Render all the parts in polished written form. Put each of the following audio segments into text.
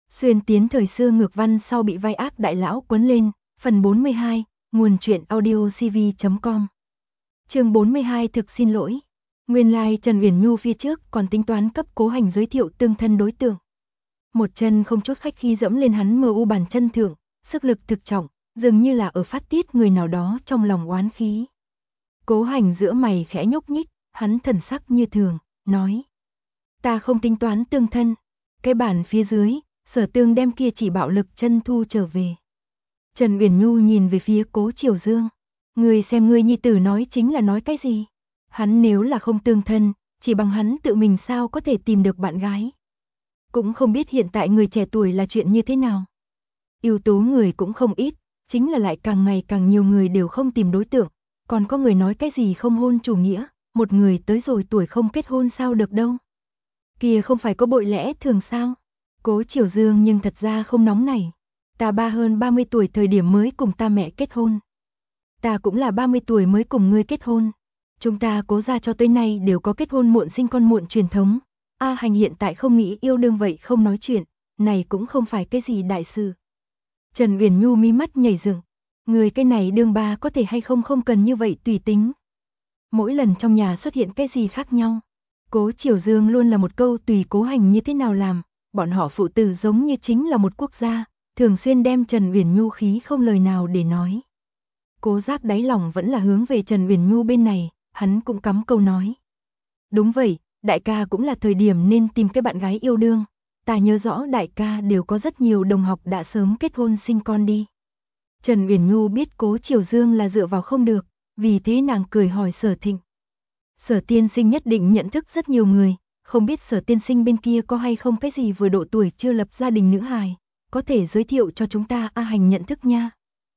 Xuyên tiến thời xưa ngược văn sau bị vai ác đại lão quấn lên, phần 42, nguồn truyện audio cv.com. Chương 42 thực xin lỗi. Nguyên lai Trần Uyển Nhu phía trước còn tính toán cấp Cố Hành giới thiệu tương thân đối tượng. Một chân không chút khách khí dẫm lên hắn mờ u bàn chân thượng, sức lực thực trọng, dường như là ở phát tiết người nào đó trong lòng oán khí. Cố Hành giữa mày khẽ nhúc nhích, hắn thần sắc như thường, nói: "Ta không tính toán tương thân." Cái bản phía dưới, Sở Tương đem kia chỉ bạo lực chân thu trở về. Trần Uyển Nhu nhìn về phía Cố Triều Dương, "Ngươi xem ngươi nhi tử nói chính là nói cái gì? Hắn nếu là không tương thân, chỉ bằng hắn tự mình sao có thể tìm được bạn gái? Cũng không biết hiện tại người trẻ tuổi là chuyện như thế nào. Ưu tú người cũng không ít, chính là lại càng ngày càng nhiều người đều không tìm đối tượng, còn có người nói cái gì không hôn chủ nghĩa, một người tới rồi tuổi không kết hôn sao được đâu. Kia không phải có bội lẽ thường sao?" Cố Triều Dương nhưng thật ra không nóng nảy. "Ta ba hơn 30 tuổi thời điểm mới cùng ta mẹ kết hôn. Ta cũng là 30 tuổi mới cùng ngươi kết hôn. Chúng ta Cố gia cho tới nay đều có kết hôn muộn sinh con muộn truyền thống. A Hành hiện tại không nghĩ yêu đương vậy không nói chuyện, này cũng không phải cái gì đại sự." Trần Uyển Nhu mí mắt nhảy dựng, "Người cái này đương ba có thể hay không không cần như vậy tùy tính. Mỗi lần trong nhà xuất hiện cái gì khác nhau." Cố Triều Dương luôn là một câu tùy Cố Hành như thế nào làm, bọn họ phụ tử giống như chính là một quốc gia, thường xuyên đem Trần Uyển Nhu khí không lời nào để nói. Cố Giác đáy lòng vẫn là hướng về Trần Uyển Nhu bên này, hắn cũng cắm câu nói: "Đúng vậy, đại ca cũng là thời điểm nên tìm cái bạn gái yêu đương. Ta nhớ rõ đại ca đều có rất nhiều đồng học đã sớm kết hôn sinh con đi." Trần Uyển Nhu biết Cố Triều Dương là dựa vào không được, vì thế nàng cười hỏi Sở Thịnh. "Sở tiên sinh nhất định nhận thức rất nhiều người, không biết Sở tiên sinh bên kia có hay không cái gì vừa độ tuổi chưa lập gia đình nữ hài, có thể giới thiệu cho chúng ta A Hành nhận thức nha."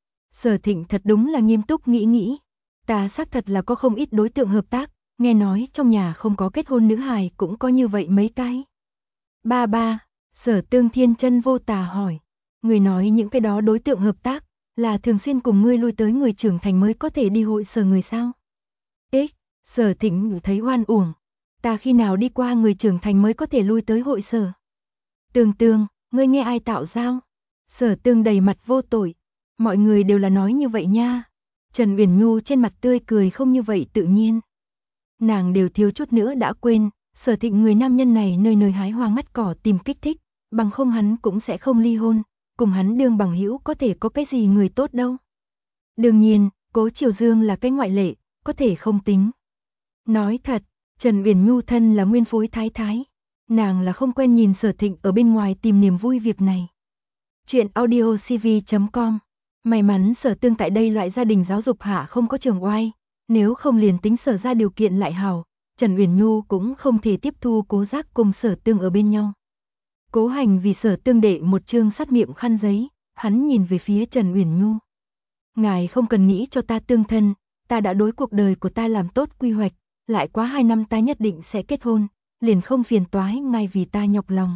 Sở Thịnh thật đúng là nghiêm túc nghĩ, "Ta xác thật là có không ít đối tượng hợp tác, nghe nói trong nhà không có kết hôn nữ hài cũng có như vậy mấy cái." "Ba ba," Sở Tương thiên chân vô tà hỏi, "người nói những cái đó đối tượng hợp tác, là thường xuyên cùng ngươi lui tới người trưởng thành mới có thể đi hội sở người sao?" "Ích," Sở Thịnh thấy oan uổng, "ta khi nào đi qua người trưởng thành mới có thể lui tới hội sở?" "Tương Tương, ngươi nghe ai tạo giao?" Sở Tương đầy mặt vô tội, "Mọi người đều là nói như vậy nha." Trần Uyển Nhu trên mặt tươi cười không như vậy tự nhiên. Nàng đều thiếu chút nữa đã quên, Sở Thịnh người nam nhân này nơi nơi hái hoa ngắt cỏ tìm kích thích, bằng không hắn cũng sẽ không ly hôn, cùng hắn đương bằng hữu có thể có cái gì người tốt đâu. Đương nhiên, Cố Triều Dương là cái ngoại lệ, có thể không tính. Nói thật, Trần Uyển Nhu thân là nguyên phối thái thái, nàng là không quen nhìn Sở Thịnh ở bên ngoài tìm niềm vui việc này. Chuyện audio cv.com. May mắn Sở Tương tại đây loại gia đình giáo dục hạ không có trường oai, nếu không liền tính Sở ra điều kiện lại hảo, Trần Uyển Nhu cũng không thể tiếp thu Cố Giác cùng Sở Tương ở bên nhau. Cố Hành vì Sở Tương đệ một chương sát miệng khăn giấy, hắn nhìn về phía Trần Uyển Nhu. "Ngài không cần nghĩ cho ta tương thân, ta đã đối cuộc đời của ta làm tốt quy hoạch, lại quá 2 năm ta nhất định sẽ kết hôn, liền không phiền toái ngài vì ta nhọc lòng."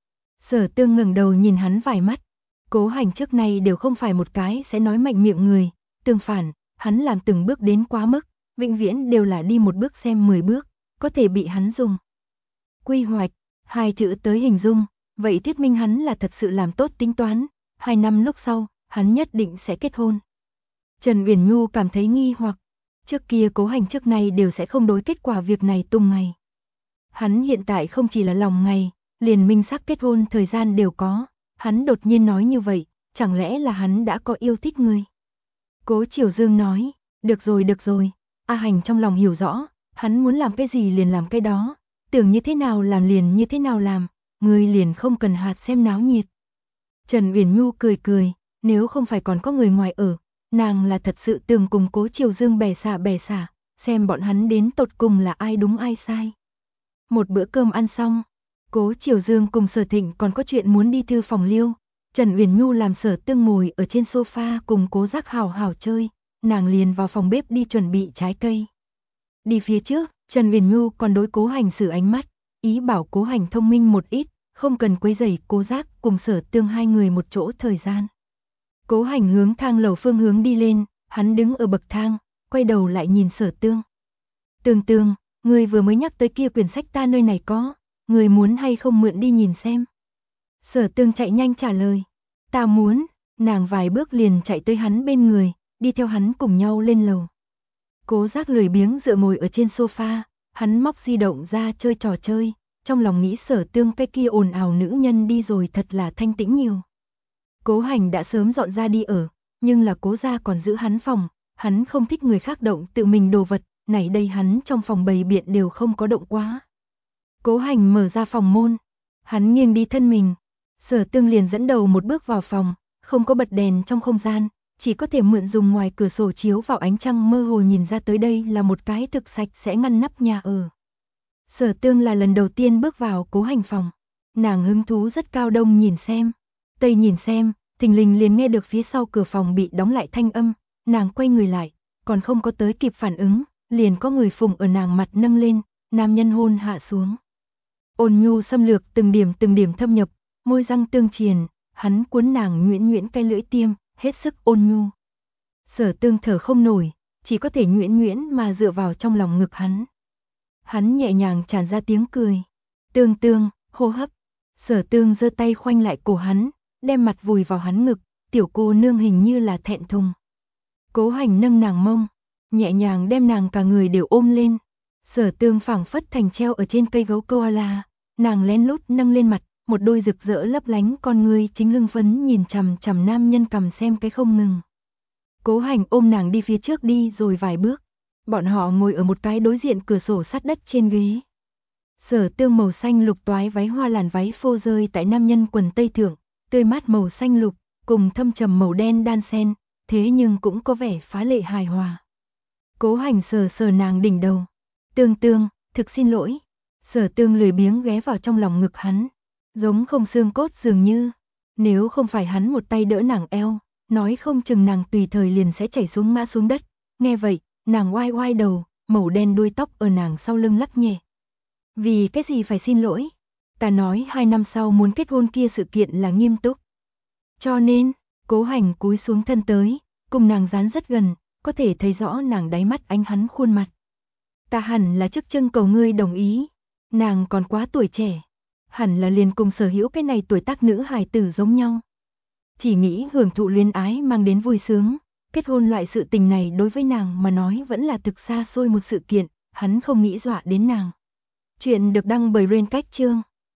Sở Tương ngẩng đầu nhìn hắn vài mắt. Cố Hành trước nay đều không phải một cái sẽ nói mạnh miệng người, tương phản, hắn làm từng bước đến quá mức, vĩnh viễn đều là đi một bước xem 10 bước, có thể bị hắn dùng quy hoạch, hai chữ tới hình dung, vậy thuyết minh hắn là thật sự làm tốt tính toán, 2 năm lúc sau, hắn nhất định sẽ kết hôn. Trần Uyển Nhu cảm thấy nghi hoặc, trước kia Cố Hành trước nay đều sẽ không đối kết quả việc này tung ngày. Hắn hiện tại không chỉ là lòng ngày, liền minh xác kết hôn thời gian đều có, hắn đột nhiên nói như vậy, chẳng lẽ là hắn đã có yêu thích người? Cố Triều Dương nói, được rồi, A Hành trong lòng hiểu rõ, hắn muốn làm cái gì liền làm cái đó, tưởng như thế nào làm liền như thế nào làm, ngươi liền không cần hạt xem náo nhiệt." Trần Uyển Nhu cười, nếu không phải còn có người ngoài ở, nàng là thật sự tưởng cùng Cố Triều Dương bẻ xả, xem bọn hắn đến tột cùng là ai đúng ai sai. Một bữa cơm ăn xong, Cố Triều Dương cùng Sở Thịnh còn có chuyện muốn đi thư phòng liêu, Trần Uyển Nhu làm Sở Tương ngồi ở trên sofa cùng Cố Giác hảo hảo chơi, nàng liền vào phòng bếp đi chuẩn bị trái cây. Đi phía trước, Trần Uyển Nhu còn đối Cố Hành xử ánh mắt, ý bảo Cố Hành thông minh một ít, không cần quấy rầy Cố Giác cùng Sở Tương hai người một chỗ thời gian. Cố Hành hướng thang lầu phương hướng đi lên, hắn đứng ở bậc thang, quay đầu lại nhìn Sở Tương. "Tương, ngươi vừa mới nhắc tới kia quyển sách ta nơi này có, người muốn hay không mượn đi nhìn xem?" Sở Tương chạy nhanh trả lời. Ta muốn, nàng vài bước liền chạy tới hắn bên người, đi theo hắn cùng nhau lên lầu. Cố Giác lười biếng dựa ngồi ở trên sofa, hắn móc di động ra chơi trò chơi, trong lòng nghĩ Sở Tương cái kia ồn ào nữ nhân đi rồi thật là thanh tĩnh nhiều. Cố Hành đã sớm dọn ra đi ở, nhưng là Cố gia còn giữ hắn phòng, hắn không thích người khác động tự mình đồ vật, này đây hắn trong phòng bày biện đều không có động quá. Cố Hành mở ra phòng môn, hắn nghiêng đi thân mình, Sở Tương liền dẫn đầu một bước vào phòng, không có bật đèn trong không gian, chỉ có thể mượn dùng ngoài cửa sổ chiếu vào ánh trăng mơ hồ nhìn ra tới đây là một cái thực sạch sẽ ngăn nắp nhà ở. Sở Tương là lần đầu tiên bước vào Cố Hành phòng, nàng hứng thú rất cao, đông nhìn xem, tây nhìn xem, thình lình liền nghe được phía sau cửa phòng bị đóng lại thanh âm, nàng quay người lại, còn không có tới kịp phản ứng, liền có người phụng ở nàng mặt nâng lên, nam nhân hôn hạ xuống. Ôn nhu xâm lược từng điểm thâm nhập, môi răng tương triền, hắn cuốn nàng nhuyễn nhuyễn cái lưỡi tiêm, hết sức ôn nhu. Sở Tương thở không nổi, chỉ có thể nhuyễn nhuyễn mà dựa vào trong lòng ngực hắn. Hắn nhẹ nhàng tràn ra tiếng cười. Tương Tương, hô hấp. Sở Tương giơ tay khoanh lại cổ hắn, đem mặt vùi vào hắn ngực, tiểu cô nương hình như là thẹn thùng. Cố Hành nâng nàng mông, nhẹ nhàng đem nàng cả người đều ôm lên. Sở Tương phảng phất thành treo ở trên cây gấu koala, nàng lén lút nâng lên mặt, một đôi rực rỡ lấp lánh con ngươi chính hưng phấn nhìn chằm chằm nam nhân cầm xem cái không ngừng. Cố Hành ôm nàng đi phía trước đi rồi vài bước, bọn họ ngồi ở một cái đối diện cửa sổ sát đất trên ghế. Sở Tương màu xanh lục toái váy hoa làn váy phô rơi tại nam nhân quần tây thượng, tươi mát màu xanh lục, cùng thâm trầm màu đen đan xen, thế nhưng cũng có vẻ phá lệ hài hòa. Cố Hành sờ sờ nàng đỉnh đầu. Tương Tương, thực xin lỗi. Sở Tương lười biếng ghé vào trong lòng ngực hắn, giống không xương cốt dường như. Nếu không phải hắn một tay đỡ nàng eo, nói không chừng nàng tùy thời liền sẽ chảy xuống ngã xuống đất. Nghe vậy, nàng oai oai đầu, màu đen đuôi tóc ở nàng sau lưng lắc nhẹ. Vì cái gì phải xin lỗi? Ta nói 2 năm sau muốn kết hôn kia sự kiện là nghiêm túc. Cho nên, Cố Hành cúi xuống thân tới, cùng nàng dán rất gần, có thể thấy rõ nàng đáy mắt ánh hắn khuôn mặt. Ta hẳn là trước trưng cầu ngươi đồng ý, nàng còn quá tuổi trẻ, hẳn là liền cùng sở hữu cái này tuổi tác nữ hài tử giống nhau. Chỉ nghĩ hưởng thụ luyến ái mang đến vui sướng, kết hôn loại sự tình này đối với nàng mà nói vẫn là thực xa xôi một sự kiện, hắn không nghĩ dọa đến nàng. Chuyện được đăng bởi Rain Cách Chương.